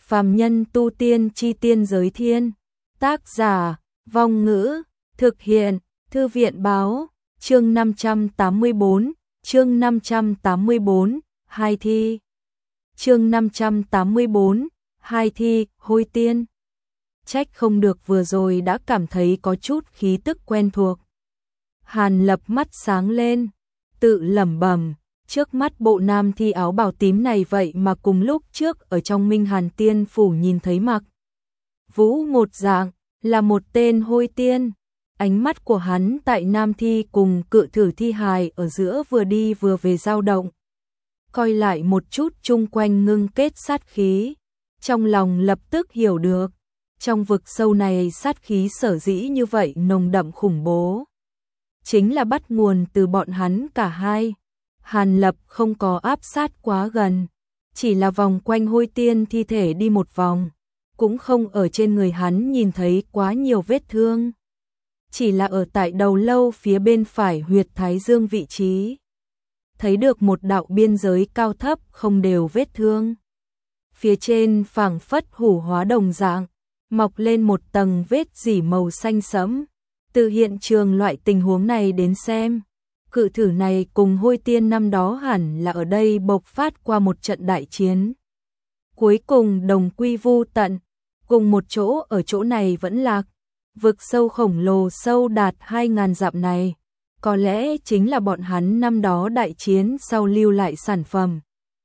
Phàm nhân tu tiên chi tiên giới thiên. Tác giả, Vong Ngữ, thực hiện, Thư viện báo, chương 584, chương 584, hai thi. Chương 584, hai thi, hôi tiên. Trách không được vừa rồi đã cảm thấy có chút khí tức quen thuộc. Hàn Lập mắt sáng lên, tự lẩm bẩm, trước mắt bộ nam thi áo bào tím này vậy mà cùng lúc trước ở trong Minh Hàn Tiên Phủ nhìn thấy mặc vũ một dạng, là một tên hôi tiên. Ánh mắt của hắn tại nam thi cùng cự thử thi hài ở giữa vừa đi vừa về dao động. Coi lại một chút chung quanh ngưng kết sát khí, trong lòng lập tức hiểu được, trong vực sâu này sát khí sở dĩ như vậy nồng đậm khủng bố. Chính là bắt nguồn từ bọn hắn cả hai. Hàn Lập không có áp sát quá gần, chỉ là vòng quanh hôi tiên thi thể đi một vòng, cũng không ở trên người hắn nhìn thấy quá nhiều vết thương. Chỉ là ở tại đầu lâu phía bên phải huyệt thái dương vị trí, thấy được một đạo biên giới cao thấp không đều vết thương. Phía trên phảng phất hủ hóa đồng dạng, mọc lên một tầng vết rỉ màu xanh sẫm. Từ hiện trường loại tình huống này đến xem, cự thử này cùng hôi tiên năm đó hẳn là ở đây bộc phát qua một trận đại chiến. Cuối cùng đồng quy vu tận, cùng một chỗ ở chỗ này vẫn lạc. Vực sâu khổng lồ sâu đạt 2.000 dặm này, có lẽ chính là bọn hắn năm đó đại chiến sau lưu lại sản phẩm.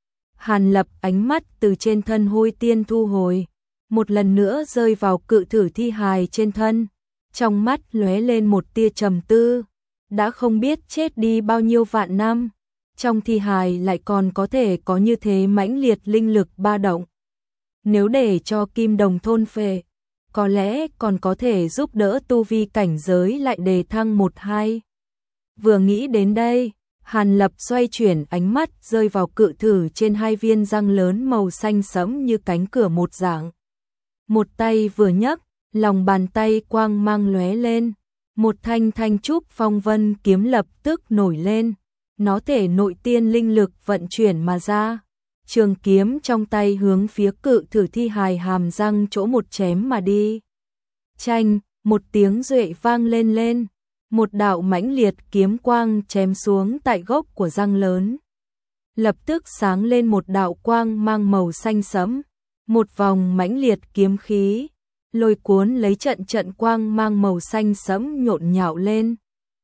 Hàn Lập ánh mắt từ trên thân hôi tiên thu hồi, một lần nữa rơi vào cự thử thi hài trên thân. Trong mắt lóe lên một tia trầm tư, đã không biết chết đi bao nhiêu vạn năm, trong thi hài lại còn có thể có như thế mãnh liệt linh lực ba động. Nếu để cho kim đồng thôn phệ, có lẽ còn có thể giúp đỡ tu vi cảnh giới lại đề thăng 1-2. Vừa nghĩ đến đây, Hàn Lập xoay chuyển ánh mắt rơi vào cự thử trên hai viên răng lớn màu xanh sẫm như cánh cửa một dạng. Một tay vừa nhấc, lòng bàn tay quang mang lóe lên, một thanh thanh trúc phong vân kiếm lập tức nổi lên, nó thể nội tiên linh lực vận chuyển mà ra. Trường kiếm trong tay hướng phía cự thử thi hài hàm răng chỗ một chém mà đi. Chanh, một tiếng duệ vang lên, một đạo mãnh liệt kiếm quang chém xuống tại gốc của răng lớn. Lập tức sáng lên một đạo quang mang màu xanh sẫm, một vòng mãnh liệt kiếm khí lôi cuốn lấy trận quang mang màu xanh sẫm nhộn nhạo lên.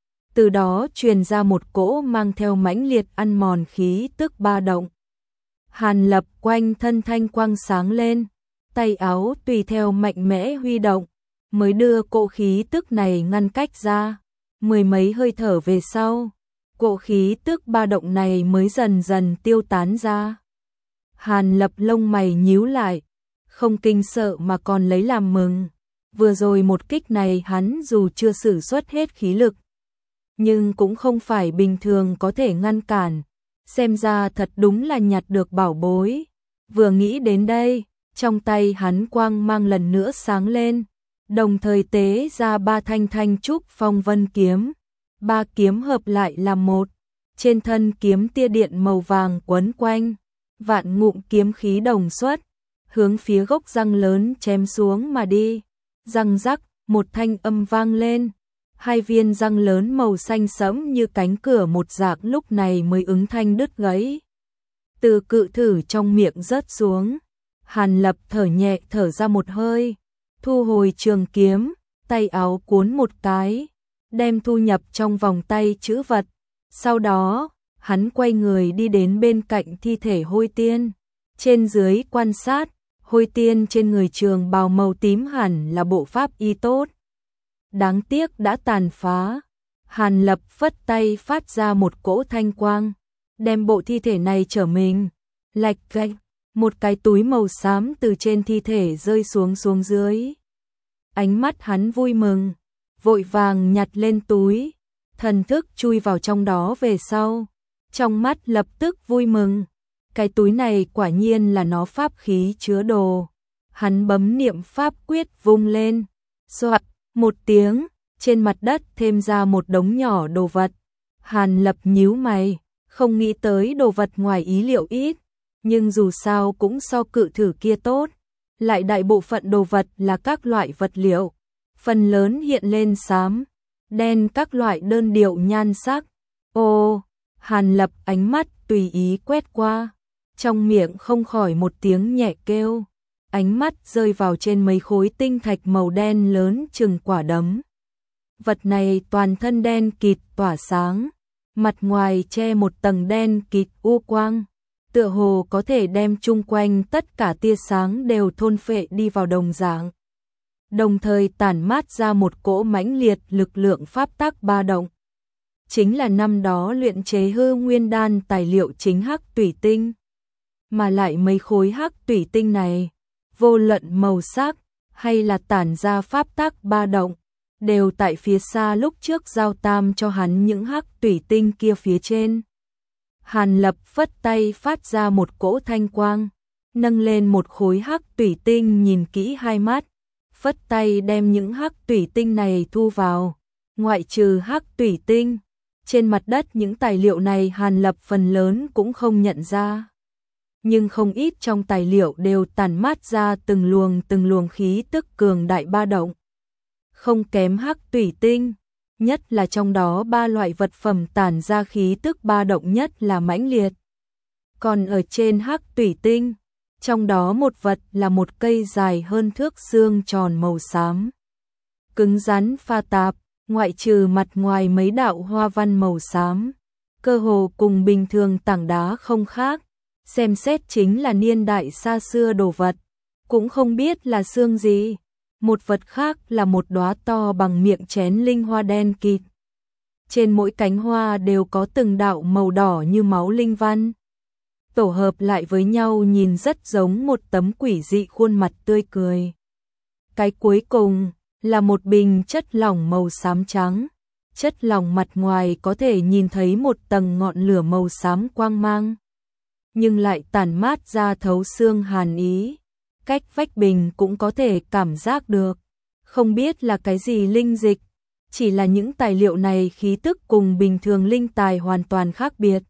Từ đó truyền ra một cỗ mang theo mãnh liệt ăn mòn khí tức ba động. Hàn Lập quanh thân thanh quang sáng lên, tay áo tùy theo mạnh mẽ huy động, mới đưa cỗ khí tức này ngăn cách ra. Mười mấy hơi thở về sau, cỗ khí tức ba động này mới dần dần tiêu tán ra. Hàn Lập lông mày nhíu lại, không kinh sợ mà còn lấy làm mừng. Vừa rồi một kích này hắn dù chưa sử xuất hết khí lực, nhưng cũng không phải bình thường có thể ngăn cản. Xem ra thật đúng là nhặt được bảo bối. Vừa nghĩ đến đây, trong tay hắn quang mang lần nữa sáng lên, đồng thời tế ra ba thanh thanh trúc phong vân kiếm. Ba kiếm hợp lại làm một, trên thân kiếm tia điện màu vàng quấn quanh, vạn ngụm kiếm khí đồng xuất, hướng phía gốc răng lớn chém xuống mà đi. Răng rắc, một thanh âm vang lên, hai viên răng lớn màu xanh sẫm như cánh cửa một dạng lúc này mới ứng thanh đứt gãy. Từ cự thử trong miệng rớt xuống, Hàn Lập thở nhẹ thở ra một hơi, thu hồi trường kiếm, tay áo cuốn một cái, đem thu nhập trong vòng tay trữ vật. Sau đó, hắn quay người đi đến bên cạnh thi thể hôi tiên, trên dưới quan sát. Hôi tiên trên người trường bào màu tím hẳn là bộ pháp y tốt, đáng tiếc đã tàn phá. Hàn Lập phất tay phát ra một cỗ thanh quang, đem bộ thi thể này trở mình. Lạch cạch, một cái túi màu xám từ trên thi thể rơi xuống dưới. Ánh mắt hắn vui mừng, vội vàng nhặt lên túi, thần thức chui vào trong đó về sau, trong mắt lập tức vui mừng. Cái túi này quả nhiên là nó pháp khí chứa đồ. Hắn bấm niệm pháp quyết vung lên, xoạt một tiếng, trên mặt đất thêm ra một đống nhỏ đồ vật. Hàn Lập nhíu mày, không nghĩ tới đồ vật ngoài ý liệu ít, nhưng dù sao cũng so cự thử kia tốt, lại đại bộ phận đồ vật là các loại vật liệu, phần lớn hiện lên xám, đen các loại đơn điệu nhan sắc. Ô, Hàn Lập ánh mắt tùy ý quét qua, trong miệng không khỏi một tiếng nhẹ kêu, ánh mắt rơi vào trên mấy khối tinh thạch màu đen lớn chừng quả đấm. Vật này toàn thân đen kịt tỏa sáng, mặt ngoài che một tầng đen kịt u quang, tựa hồ có thể đem chung quanh tất cả tia sáng đều thôn phệ đi vào đồng dạng. Đồng thời tản mát ra một cỗ mãnh liệt lực lượng pháp tắc ba động. Chính là năm đó luyện chế hư nguyên đan tài liệu chính hắc tủy tinh. Mà lại mấy khối hắc tủy tinh này, vô luận màu sắc hay là tản ra pháp tắc ba động, đều tại phía xa lúc trước giao tam cho hắn những hắc tủy tinh kia phía trên. Hàn Lập phất tay phát ra một cỗ thanh quang, nâng lên một khối hắc tủy tinh nhìn kỹ hai mắt, phất tay đem những hắc tủy tinh này thu vào, ngoại trừ hắc tủy tinh. Trên mặt đất những tài liệu này Hàn Lập phần lớn cũng không nhận ra. Nhưng không ít trong tài liệu đều tản mát ra từng luồng khí tức cường đại ba động. Không kém hắc tủy tinh, nhất là trong đó ba loại vật phẩm tản ra khí tức ba động nhất là mãnh liệt. Còn ở trên hắc tủy tinh, trong đó một vật là một cây dài hơn thước xương tròn màu xám. Cứng rắn pha tạp, ngoại trừ mặt ngoài mấy đạo hoa văn màu xám, cơ hồ cùng bình thường tảng đá không khác, xem xét chính là niên đại xa xưa đồ vật, cũng không biết là xương gì. Một vật khác là một đóa to bằng miệng chén linh hoa đen kịt. Trên mỗi cánh hoa đều có từng đạo màu đỏ như máu linh văn. Tổ hợp lại với nhau nhìn rất giống một tấm quỷ dị khuôn mặt tươi cười. Cái cuối cùng là một bình chất lỏng màu xám trắng. Chất lỏng mặt ngoài có thể nhìn thấy một tầng ngọn lửa màu xám quang mang, nhưng lại tản mát ra thấu xương hàn ý. Cách vách bình cũng có thể cảm giác được, không biết là cái gì linh dịch, chỉ là những tài liệu này khí tức cùng bình thường linh tài hoàn toàn khác biệt.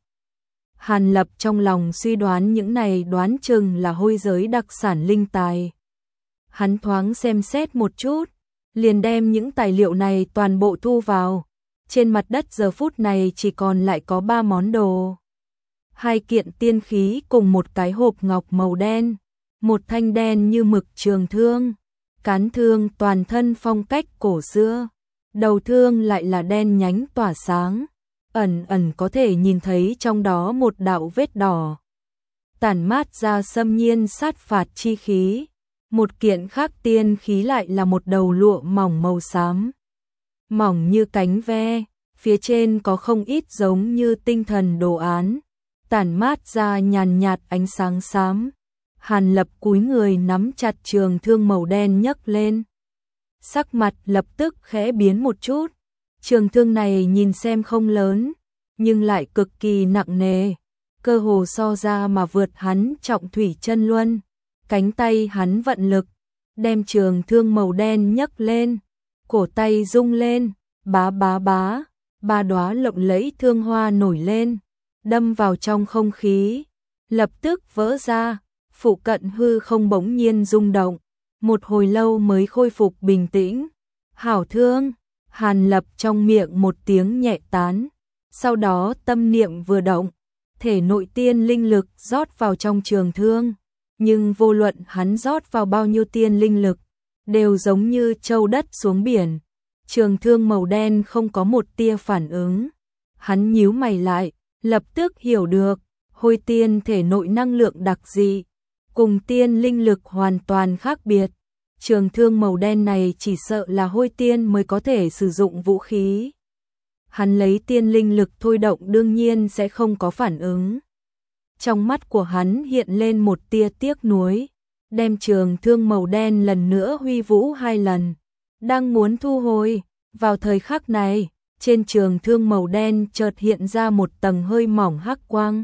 Hàn Lập trong lòng suy đoán những này đoán chừng là hôi giới đặc sản linh tài. Hắn thoáng xem xét một chút, liền đem những tài liệu này toàn bộ thu vào. Trên mặt đất giờ phút này chỉ còn lại có 3 món đồ. 2 kiện tiên khí cùng một cái hộp ngọc màu đen, một thanh đen như mực trường thương, cán thương toàn thân phong cách cổ xưa, đầu thương lại là đen nhánh tỏa sáng, ẩn ẩn có thể nhìn thấy trong đó một đạo vết đỏ, tản mát ra xâm nhiên sát phạt chi khí. Một kiện khác tiên khí lại là một đầu lụa mỏng màu xám, mỏng như cánh ve, phía trên có không ít giống như tinh thần đồ án, tản mát ra nhàn nhạt ánh sáng xám. Hàn Lập cúi người nắm chặt trường thương màu đen nhấc lên. Sắc mặt lập tức khẽ biến một chút. Trường thương này nhìn xem không lớn, nhưng lại cực kỳ nặng nề, cơ hồ so ra mà vượt hắn trọng thủy chân luân. Cánh tay hắn vận lực, đem trường thương màu đen nhấc lên, cổ tay rung lên, bá bá bá, 3 đóa lộng lẫy thương hoa nổi lên, đâm vào trong không khí, lập tức vỡ ra. Phụ cận hư không bỗng nhiên rung động, một hồi lâu mới khôi phục bình tĩnh. Hảo thương, Hàn Lập trong miệng một tiếng nhẹ tán, sau đó tâm niệm vừa động, thể nội tiên linh lực rót vào trong trường thương, nhưng vô luận hắn rót vào bao nhiêu tiên linh lực, đều giống như châu đất xuống biển, trường thương màu đen không có một tia phản ứng. Hắn nhíu mày lại, lập tức hiểu được, hôi tiên thể nội năng lượng đặc dị, cùng tiên linh lực hoàn toàn khác biệt. Trường thương màu đen này chỉ sợ là hôi tiên mới có thể sử dụng vũ khí. Hắn lấy tiên linh lực thôi động đương nhiên sẽ không có phản ứng. Trong mắt của hắn hiện lên một tia tiếc nuối, đem trường thương màu đen lần nữa huy vũ 2 lần, đang muốn thu hồi. Vào thời khắc này, trên trường thương màu đen chợt hiện ra một tầng hơi mỏng hắc quang.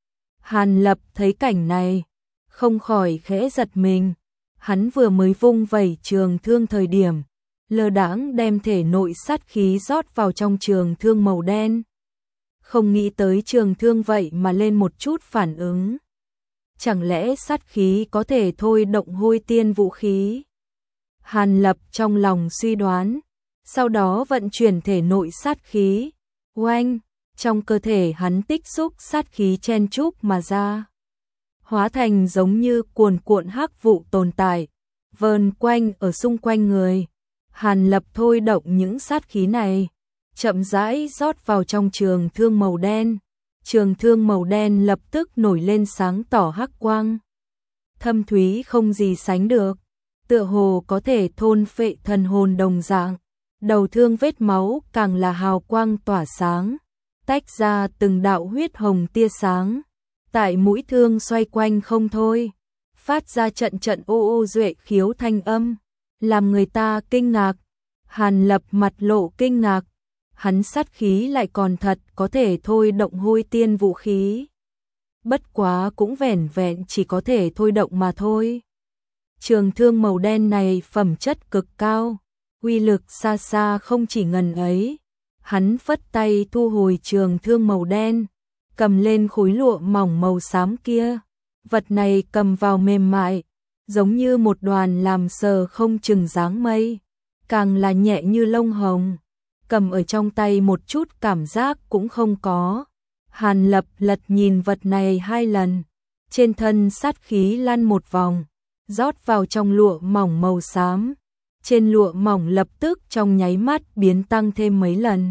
Hàn Lập thấy cảnh này, không khỏi khẽ giật mình. Hắn vừa mới vung vẩy trường thương thời điểm, lơ đãng đem thể nội sát khí rót vào trong trường thương màu đen. Không nghĩ tới trường thương vậy mà lên một chút phản ứng. chẳng lẽ sát khí có thể thôi động hôi tiên vũ khí? Hàn Lập trong lòng suy đoán, sau đó vận chuyển thể nội sát khí, oanh, trong cơ thể hắn tích xúc sát khí chen chúc mà ra, hóa thành giống như cuồn cuộn hắc vụ tồn tại, vờn quanh ở xung quanh người. Hàn Lập thôi động những sát khí này, chậm rãi rót vào trong trường thương màu đen. Trường thương màu đen lập tức nổi lên sáng tỏ hắc quang, thâm thúy không gì sánh được, tựa hồ có thể thôn phệ thần hồn đồng dạng. Đầu thương vết máu càng là hào quang tỏa sáng, tách ra từng đạo huyết hồng tia sáng, tại mũi thương xoay quanh không thôi, phát ra trận trận ô ô duệ khiếu thanh âm, làm người ta kinh ngạc. Hàn Lập mặt lộ kinh ngạc, hắn sát khí lại còn thật có thể thôi động hôi tiên vũ khí. Bất quá cũng vẻn vẹn chỉ có thể thôi động mà thôi. Trường thương màu đen này phẩm chất cực cao, uy lực xa xa không chỉ ngần ấy. Hắn phất tay thu hồi trường thương màu đen, cầm lên khối lụa mỏng màu xám kia. Vật này cầm vào mềm mại, giống như một đoàn làm sờ không chừng dáng mây, càng là nhẹ như lông hồng, cầm ở trong tay một chút cảm giác cũng không có. Hàn Lập lật nhìn vật này 2 lần, trên thân sát khí lăn một vòng, rót vào trong lụa mỏng màu xám. Trên lụa mỏng lập tức trong nháy mắt biến tăng thêm mấy lần,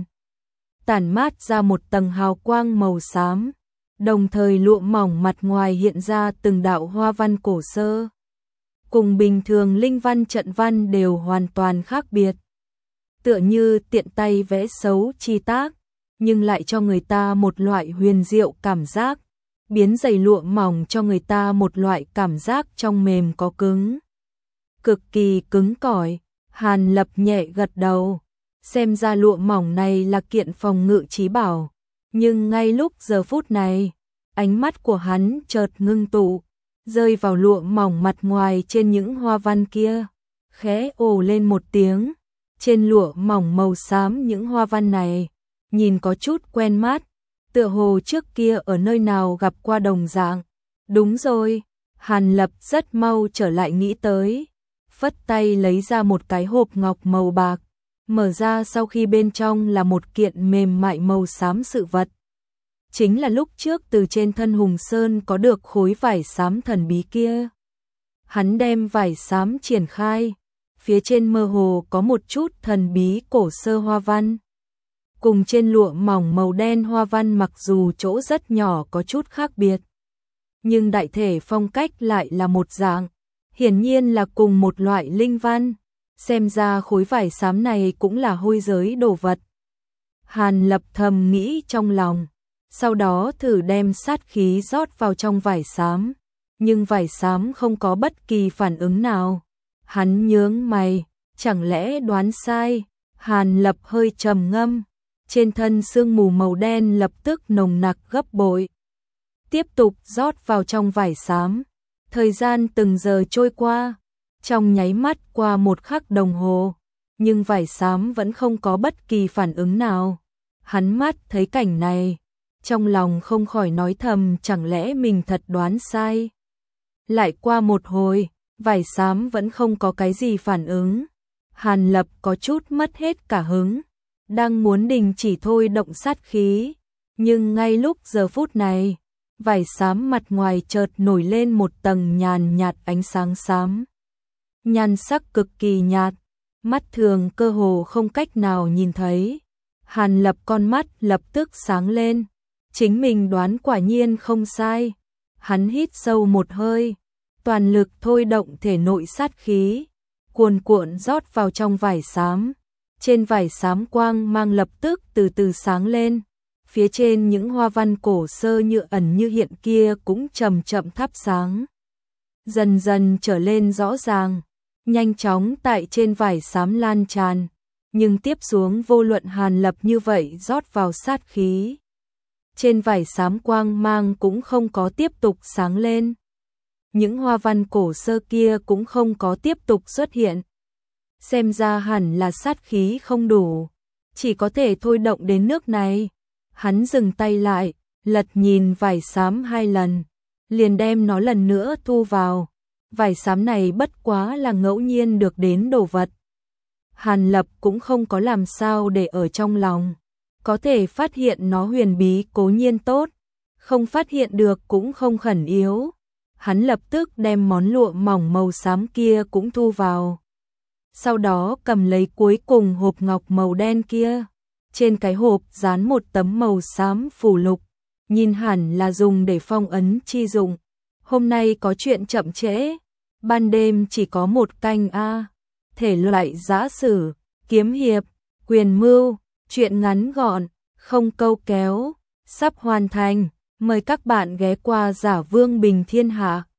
tản mát ra một tầng hào quang màu xám, đồng thời lụa mỏng mặt ngoài hiện ra từng đạo hoa văn cổ xưa, cùng bình thường linh văn trận văn đều hoàn toàn khác biệt, tựa như tiện tay vẽ xấu chi tác, nhưng lại cho người ta một loại huyền diệu cảm giác, biến dày lụa mỏng cho người ta một loại cảm giác trong mềm có cứng, cực kỳ cứng cỏi. Hàn Lập nhẹ gật đầu, xem ra lụa mỏng này là kiện phòng ngự chí bảo, nhưng ngay lúc giờ phút này, ánh mắt của hắn chợt ngưng tụ, rơi vào lụa mỏng mặt ngoài trên những hoa văn kia, khẽ ồ lên một tiếng. Trên lụa mỏng màu xám những hoa văn này, nhìn có chút quen mắt, tựa hồ trước kia ở nơi nào gặp qua đồng dạng. Đúng rồi, Hàn Lập rất mau trở lại nghĩ tới, phất tay lấy ra một cái hộp ngọc màu bạc, mở ra sau khi bên trong là một kiện mềm mại màu xám sự vật. Chính là lúc trước từ trên thân Hùng Sơn có được khối vải xám thần bí kia. Hắn đem vải xám triển khai, phía trên mơ hồ có một chút thần bí cổ xưa hoa văn. Cùng trên lụa mỏng màu đen hoa văn mặc dù chỗ rất nhỏ có chút khác biệt, nhưng đại thể phong cách lại là một dạng, hiển nhiên là cùng một loại linh văn, xem ra khối vải xám này cũng là hôi giới đồ vật. Hàn Lập thầm nghĩ trong lòng, sau đó thử đem sát khí rót vào trong vải xám, nhưng vải xám không có bất kỳ phản ứng nào. Hắn nhướng mày, chẳng lẽ đoán sai? Hàn Lập hơi trầm ngâm, trên thân sương mù màu đen lập tức nồng nặc gấp bội. Tiếp tục rót vào trong vải xám, thời gian từng giờ trôi qua, trong nháy mắt qua 1 khắc đồng hồ, nhưng vải xám vẫn không có bất kỳ phản ứng nào. Hắn mắt thấy cảnh này, trong lòng không khỏi nói thầm chẳng lẽ mình thật đoán sai. Lại qua một hồi, vải xám vẫn không có cái gì phản ứng. Hàn Lập có chút mất hết cả hứng, đang muốn đình chỉ thôi động sát khí, nhưng ngay lúc giờ phút này, vải xám mặt ngoài chợt nổi lên một tầng nhàn nhạt ánh sáng xám. Nhan sắc cực kỳ nhạt, mắt thường cơ hồ không cách nào nhìn thấy. Hàn Lập con mắt lập tức sáng lên, chính mình đoán quả nhiên không sai. Hắn hít sâu một hơi, toàn lực thôi động thể nội sát khí, cuồn cuộn rót vào trong vải xám. Trên vải xám quang mang lập tức từ từ sáng lên, phía trên những hoa văn cổ xưa như ẩn như hiện kia cũng chậm chậm thắp sáng, dần dần trở lên rõ ràng, nhanh chóng tại trên vải xám lan tràn. Nhưng tiếp xuống vô luận Hàn Lập như vậy rót vào sát khí, trên vải xám quang mang cũng không có tiếp tục sáng lên. Những hoa văn cổ xưa kia cũng không có tiếp tục xuất hiện. Xem ra hẳn là sát khí không đủ, chỉ có thể thôi động đến nước này. Hắn dừng tay lại, lật nhìn vải xám 2 lần, liền đem nó lần nữa thu vào. Vải xám này bất quá là ngẫu nhiên được đến đồ vật. Hàn Lập cũng không có làm sao để ở trong lòng. Có thể phát hiện nó huyền bí cố nhiên tốt, không phát hiện được cũng không khẩn yếu. Hắn lập tức đem món lụa mỏng màu xám kia cũng thu vào. Sau đó cầm lấy cuối cùng hộp ngọc màu đen kia. Trên cái hộp dán một tấm màu xám phù lục, nhìn hẳn là dùng để phong ấn chi dụng. Hôm nay có chuyện chậm trễ, ban đêm chỉ có một canh a. Thể loại giã sử, kiếm hiệp, quyền mưu, chuyện ngắn gọn, không câu kéo, sắp hoàn thành. Mời các bạn ghé qua Giả Vương Bình Thiên Hạ.